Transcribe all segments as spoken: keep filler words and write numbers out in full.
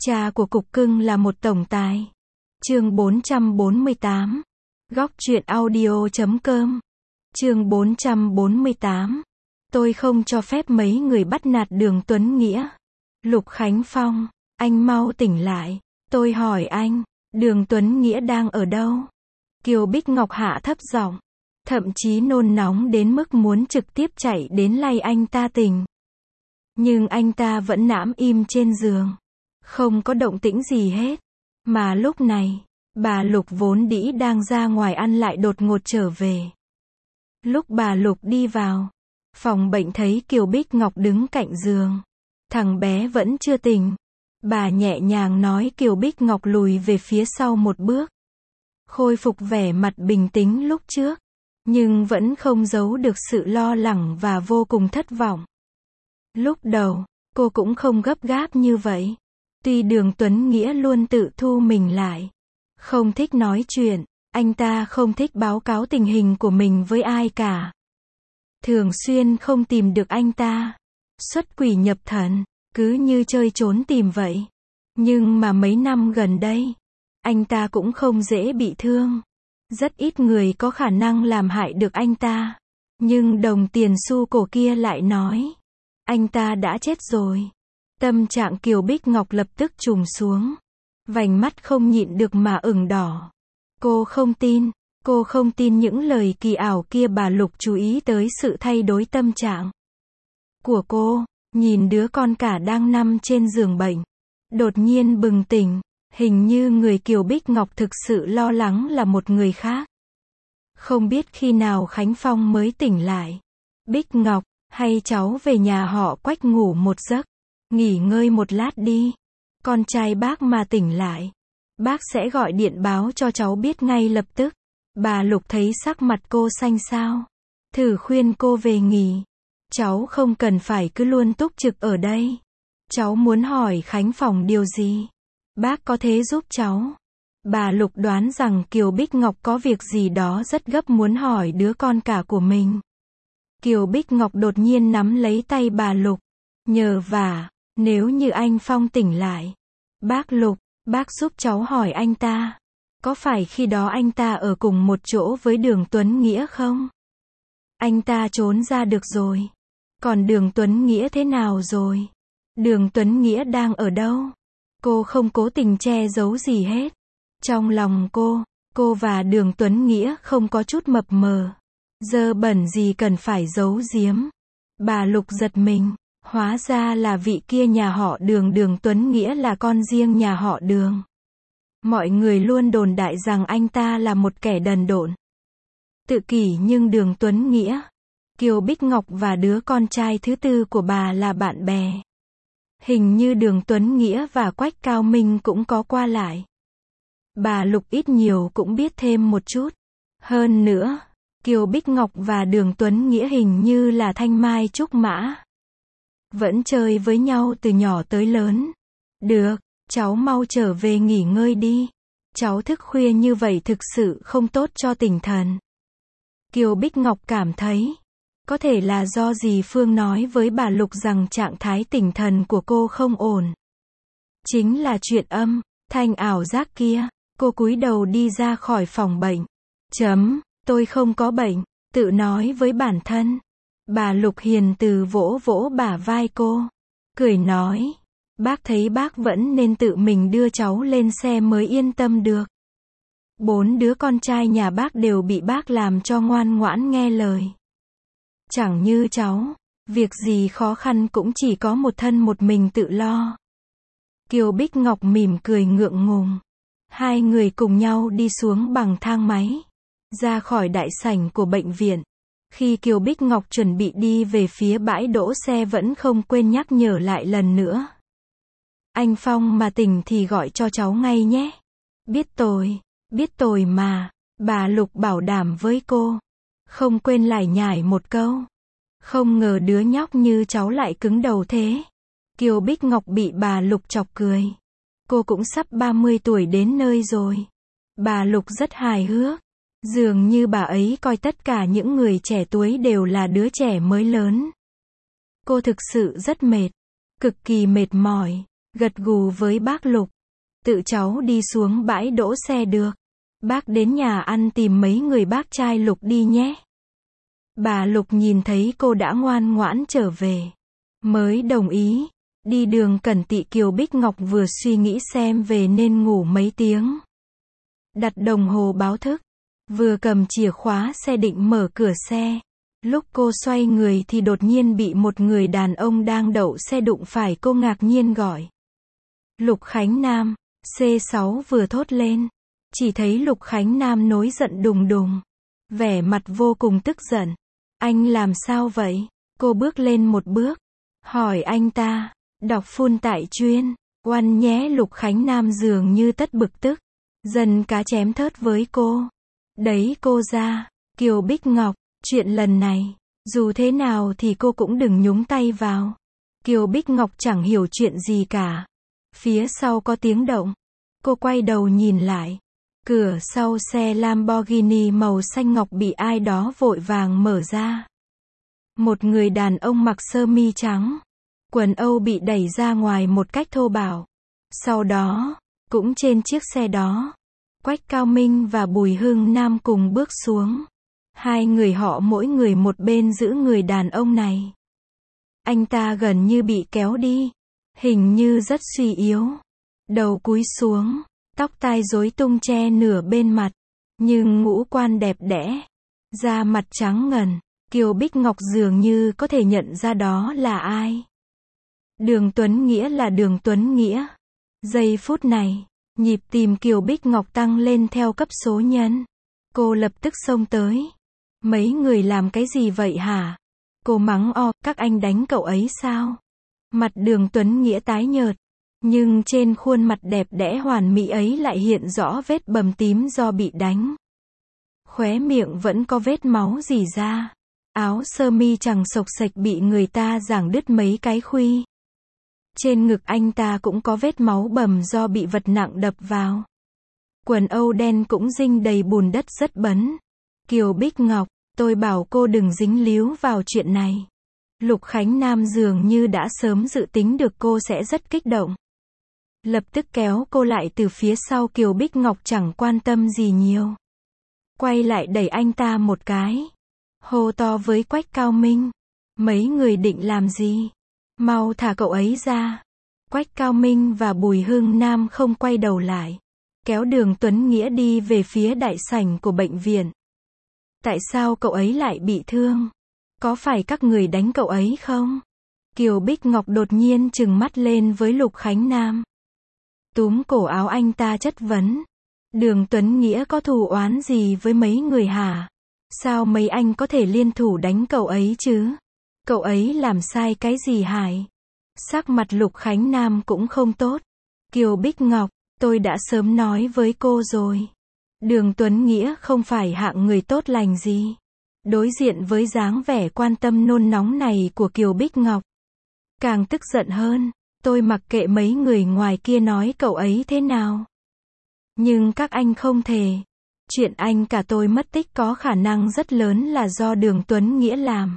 Cha của cục cưng là một tổng tài. Chương bốn trăm bốn mươi tám. Góc truyện audio chấm com. Chương bốn trăm bốn mươi tám. Tôi không cho phép mấy người bắt nạt Đường Tuấn Nghĩa. Lục Khánh Phong, anh mau tỉnh lại. Tôi hỏi anh, Đường Tuấn Nghĩa đang ở đâu? Kiều Bích Ngọc hạ thấp giọng, thậm chí nôn nóng đến mức muốn trực tiếp chạy đến lay anh ta tỉnh. Nhưng anh ta vẫn nãm im trên giường, không có động tĩnh gì hết. Mà lúc này, bà Lục vốn đĩ đang ra ngoài ăn lại đột ngột trở về. Lúc bà Lục đi vào phòng bệnh thấy Kiều Bích Ngọc đứng cạnh giường. Thằng bé vẫn chưa tỉnh. Bà nhẹ nhàng nói Kiều Bích Ngọc lùi về phía sau một bước. Khôi phục vẻ mặt bình tĩnh lúc trước. Nhưng vẫn không giấu được sự lo lắng và vô cùng thất vọng. Lúc đầu, cô cũng không gấp gáp như vậy. Tuy Đường Tuấn Nghĩa luôn tự thu mình lại. Không thích nói chuyện. Anh ta không thích báo cáo tình hình của mình với ai cả. Thường xuyên không tìm được anh ta. Xuất quỷ nhập thần, cứ như chơi trốn tìm vậy. Nhưng mà mấy năm gần đây, anh ta cũng không dễ bị thương. Rất ít người có khả năng làm hại được anh ta. Nhưng đồng tiền xu cổ kia lại nói, anh ta đã chết rồi. Tâm trạng Kiều Bích Ngọc lập tức trùng xuống. Vành mắt không nhịn được mà ửng đỏ. Cô không tin, cô không tin những lời kỳ ảo kia. Bà Lục chú ý tới sự thay đổi tâm trạng của cô, nhìn đứa con cả đang nằm trên giường bệnh. Đột nhiên bừng tỉnh, hình như người Kiều Bích Ngọc thực sự lo lắng là một người khác. Không biết khi nào Khánh Phong mới tỉnh lại. Bích Ngọc, hay cháu về nhà họ Quách ngủ một giấc, nghỉ ngơi một lát đi. Con trai bác mà tỉnh lại, bác sẽ gọi điện báo cho cháu biết ngay lập tức. Bà Lục thấy sắc mặt cô xanh xao, thử khuyên cô về nghỉ. Cháu không cần phải cứ luôn túc trực ở đây. Cháu muốn hỏi Khánh Phong điều gì, bác có thể giúp cháu. Bà Lục đoán rằng Kiều Bích Ngọc có việc gì đó rất gấp muốn hỏi đứa con cả của mình. Kiều Bích Ngọc đột nhiên nắm lấy tay bà Lục. Nhờ vả, nếu như anh Phong tỉnh lại, bác Lục, bác giúp cháu hỏi anh ta. Có phải khi đó anh ta ở cùng một chỗ với Đường Tuấn Nghĩa không? Anh ta trốn ra được rồi. Còn Đường Tuấn Nghĩa thế nào rồi? Đường Tuấn Nghĩa đang ở đâu? Cô không cố tình che giấu gì hết. Trong lòng cô, cô và Đường Tuấn Nghĩa không có chút mập mờ. Dơ bẩn gì cần phải giấu giếm. Bà Lục giật mình. Hóa ra là vị kia nhà họ Đường. Đường Tuấn Nghĩa là con riêng nhà họ Đường. Mọi người luôn đồn đại rằng anh ta là một kẻ đần độn, tự kỷ. Nhưng Đường Tuấn Nghĩa, Kiều Bích Ngọc và đứa con trai thứ tư của bà là bạn bè. Hình như Đường Tuấn Nghĩa và Quách Cao Minh cũng có qua lại. Bà Lục ít nhiều cũng biết thêm một chút. Hơn nữa, Kiều Bích Ngọc và Đường Tuấn Nghĩa hình như là thanh mai trúc mã. Vẫn chơi với nhau từ nhỏ tới lớn. Được, cháu mau trở về nghỉ ngơi đi. Cháu thức khuya như vậy thực sự không tốt cho tinh thần. Kiều Bích Ngọc cảm thấy, có thể là do dì Phương nói với bà Lục rằng trạng thái tinh thần của cô không ổn. Chính là chuyện âm, thanh ảo giác kia. Cô cúi đầu đi ra khỏi phòng bệnh. Chấm, tôi không có bệnh, tự nói với bản thân. Bà Lục hiền từ vỗ vỗ bả vai cô, cười nói, bác thấy bác vẫn nên tự mình đưa cháu lên xe mới yên tâm được. Bốn đứa con trai nhà bác đều bị bác làm cho ngoan ngoãn nghe lời. Chẳng như cháu, việc gì khó khăn cũng chỉ có một thân một mình tự lo. Kiều Bích Ngọc mỉm cười ngượng ngùng. Hai người cùng nhau đi xuống bằng thang máy, ra khỏi đại sảnh của bệnh viện. Khi Kiều Bích Ngọc chuẩn bị đi về phía bãi đỗ xe vẫn không quên nhắc nhở lại lần nữa. Anh Phong mà tỉnh thì gọi cho cháu ngay nhé. Biết tôi, biết tôi mà, bà Lục bảo đảm với cô. Không quên lải nhải một câu. Không ngờ đứa nhóc như cháu lại cứng đầu thế. Kiều Bích Ngọc bị bà Lục chọc cười. Cô cũng sắp ba mươi tuổi đến nơi rồi. Bà Lục rất hài hước. Dường như bà ấy coi tất cả những người trẻ tuổi đều là đứa trẻ mới lớn. Cô thực sự rất mệt. Cực kỳ mệt mỏi. gật gù với bác Lục. Tự cháu đi xuống bãi đỗ xe được. Bác đến nhà ăn tìm mấy người bác trai Lục đi nhé. Bà Lục nhìn thấy cô đã ngoan ngoãn trở về, mới đồng ý. Đi đường cẩn tị Kiều Bích Ngọc vừa suy nghĩ xem về nên ngủ mấy tiếng. Đặt đồng hồ báo thức, vừa cầm chìa khóa xe định mở cửa xe. Lúc cô xoay người thì đột nhiên bị một người đàn ông đang đậu xe đụng phải, cô ngạc nhiên gọi. Lục Khánh Nam, xê sáu vừa thốt lên. Chỉ thấy Lục Khánh Nam nổi giận đùng đùng, vẻ mặt vô cùng tức giận. Anh làm sao vậy? Cô bước lên một bước, hỏi anh ta. Đọc phun tại chuyên, oan nhé. Lục Khánh Nam dường như tất bực tức, dần cá chém thớt với cô. Đấy cô ra, Kiều Bích Ngọc, chuyện lần này, dù thế nào thì cô cũng đừng nhúng tay vào. Kiều Bích Ngọc chẳng hiểu chuyện gì cả. Phía sau có tiếng động. Cô quay đầu nhìn lại. Cửa sau xe Lamborghini màu xanh ngọc bị ai đó vội vàng mở ra. Một người đàn ông mặc sơ mi trắng, quần Âu bị đẩy ra ngoài một cách thô bạo. Sau đó, cũng trên chiếc xe đó, Quách Cao Minh và Bùi Hưng Nam cùng bước xuống. Hai người họ mỗi người một bên giữ người đàn ông này. Anh ta gần như bị kéo đi, hình như rất suy yếu. Đầu cúi xuống, tóc tai rối tung che nửa bên mặt, nhưng ngũ quan đẹp đẽ, da mặt trắng ngần. Kiều Bích Ngọc dường như có thể nhận ra đó là ai. Đường Tuấn Nghĩa là Đường Tuấn Nghĩa. Giây phút này, nhịp tim Kiều Bích Ngọc tăng lên theo cấp số nhân. Cô lập tức xông tới. Mấy người làm cái gì vậy hả? Cô mắng o, các anh đánh cậu ấy sao? Mặt Đường Tuấn Nghĩa tái nhợt, nhưng trên khuôn mặt đẹp đẽ hoàn mỹ ấy lại hiện rõ vết bầm tím do bị đánh. Khóe miệng vẫn có vết máu rỉ ra. Áo sơ mi chẳng xộc xệch bị người ta giằng đứt mấy cái khuy. Trên ngực anh ta cũng có vết máu bầm do bị vật nặng đập vào. Quần Âu đen cũng dinh đầy bùn đất rất bẩn. Kiều Bích Ngọc, tôi bảo cô đừng dính líu vào chuyện này. Lục Khánh Nam dường như đã sớm dự tính được cô sẽ rất kích động. Lập tức kéo cô lại từ phía sau. Kiều Bích Ngọc chẳng quan tâm gì nhiều. Quay lại đẩy anh ta một cái. Hô to với Quách Cao Minh. Mấy người định làm gì? Mau thả cậu ấy ra. Quách Cao Minh và Bùi Hưng Nam không quay đầu lại, kéo Đường Tuấn Nghĩa đi về phía đại sảnh của bệnh viện. Tại sao cậu ấy lại bị thương? Có phải các người đánh cậu ấy không? Kiều Bích Ngọc đột nhiên trừng mắt lên với Lục Khánh Nam. Túm cổ áo anh ta chất vấn. Đường Tuấn Nghĩa có thù oán gì với mấy người hả? Sao mấy anh có thể liên thủ đánh cậu ấy chứ? Cậu ấy làm sai cái gì hại? Sắc mặt Lục Khánh Nam cũng không tốt. Kiều Bích Ngọc, tôi đã sớm nói với cô rồi. Đường Tuấn Nghĩa không phải hạng người tốt lành gì. Đối diện với dáng vẻ quan tâm nôn nóng này của Kiều Bích Ngọc, càng tức giận hơn. Tôi mặc kệ mấy người ngoài kia nói cậu ấy thế nào. Nhưng các anh không thể. Chuyện anh cả tôi mất tích có khả năng rất lớn là do Đường Tuấn Nghĩa làm.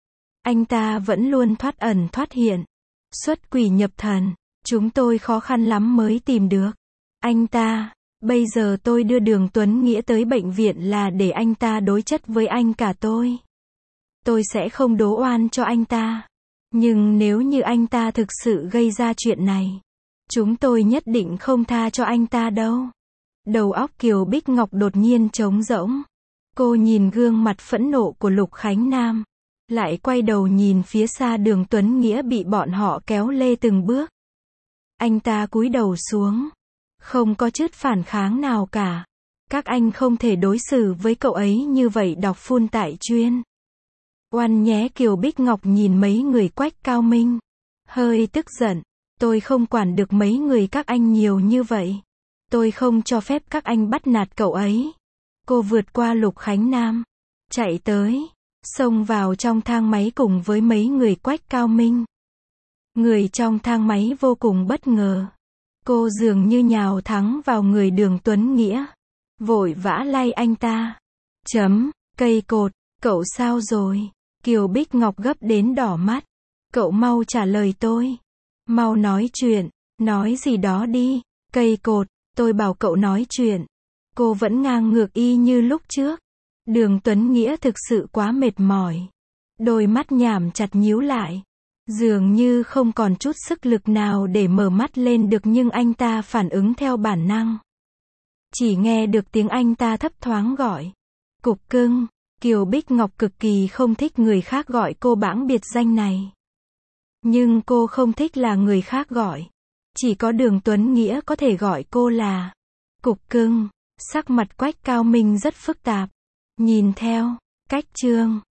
Anh ta vẫn luôn thoát ẩn thoát hiện, xuất quỷ nhập thần. Chúng tôi khó khăn lắm mới tìm được anh ta. Bây giờ tôi đưa Đường Tuấn Nghĩa tới bệnh viện là để anh ta đối chất với anh cả tôi. Tôi sẽ không đố oan cho anh ta. Nhưng nếu như anh ta thực sự gây ra chuyện này, chúng tôi nhất định không tha cho anh ta đâu. Đầu óc Kiều Bích Ngọc đột nhiên trống rỗng. Cô nhìn gương mặt phẫn nộ của Lục Khánh Nam, lại quay đầu nhìn phía xa Đường Tuấn Nghĩa bị bọn họ kéo lê từng bước. Anh ta cúi đầu xuống, không có chút phản kháng nào cả. Các anh không thể đối xử với cậu ấy như vậy. Đọc phun tại chuyên. Oan nhé. Kiều Bích Ngọc nhìn mấy người Quách Cao Minh, hơi tức giận. Tôi không quản được mấy người các anh nhiều như vậy. Tôi không cho phép các anh bắt nạt cậu ấy. Cô vượt qua Lục Khánh Nam, chạy tới, xông vào trong thang máy cùng với mấy người Quách Cao Minh. Người trong thang máy vô cùng bất ngờ. Cô dường như nhào thẳng vào người Đường Tuấn Nghĩa, vội vã lay anh ta. Chấm, cây cột, cậu sao rồi? Kiều Bích Ngọc gấp đến đỏ mắt. Cậu mau trả lời tôi. Mau nói chuyện. Nói gì đó đi. Cây cột, tôi bảo cậu nói chuyện. Cô vẫn ngang ngược y như lúc trước. Đường Tuấn Nghĩa thực sự quá mệt mỏi. Đôi mắt nhảm chặt nhíu lại. Dường như không còn chút sức lực nào để mở mắt lên được nhưng anh ta phản ứng theo bản năng. Chỉ nghe được tiếng anh ta thấp thoáng gọi. Cục cưng. Kiều Bích Ngọc cực kỳ không thích người khác gọi cô bãng biệt danh này. Nhưng cô không thích là người khác gọi. Chỉ có Đường Tuấn Nghĩa có thể gọi cô là Cục cưng. Sắc mặt Quách Cao Minh rất phức tạp. Nhìn theo cách Trương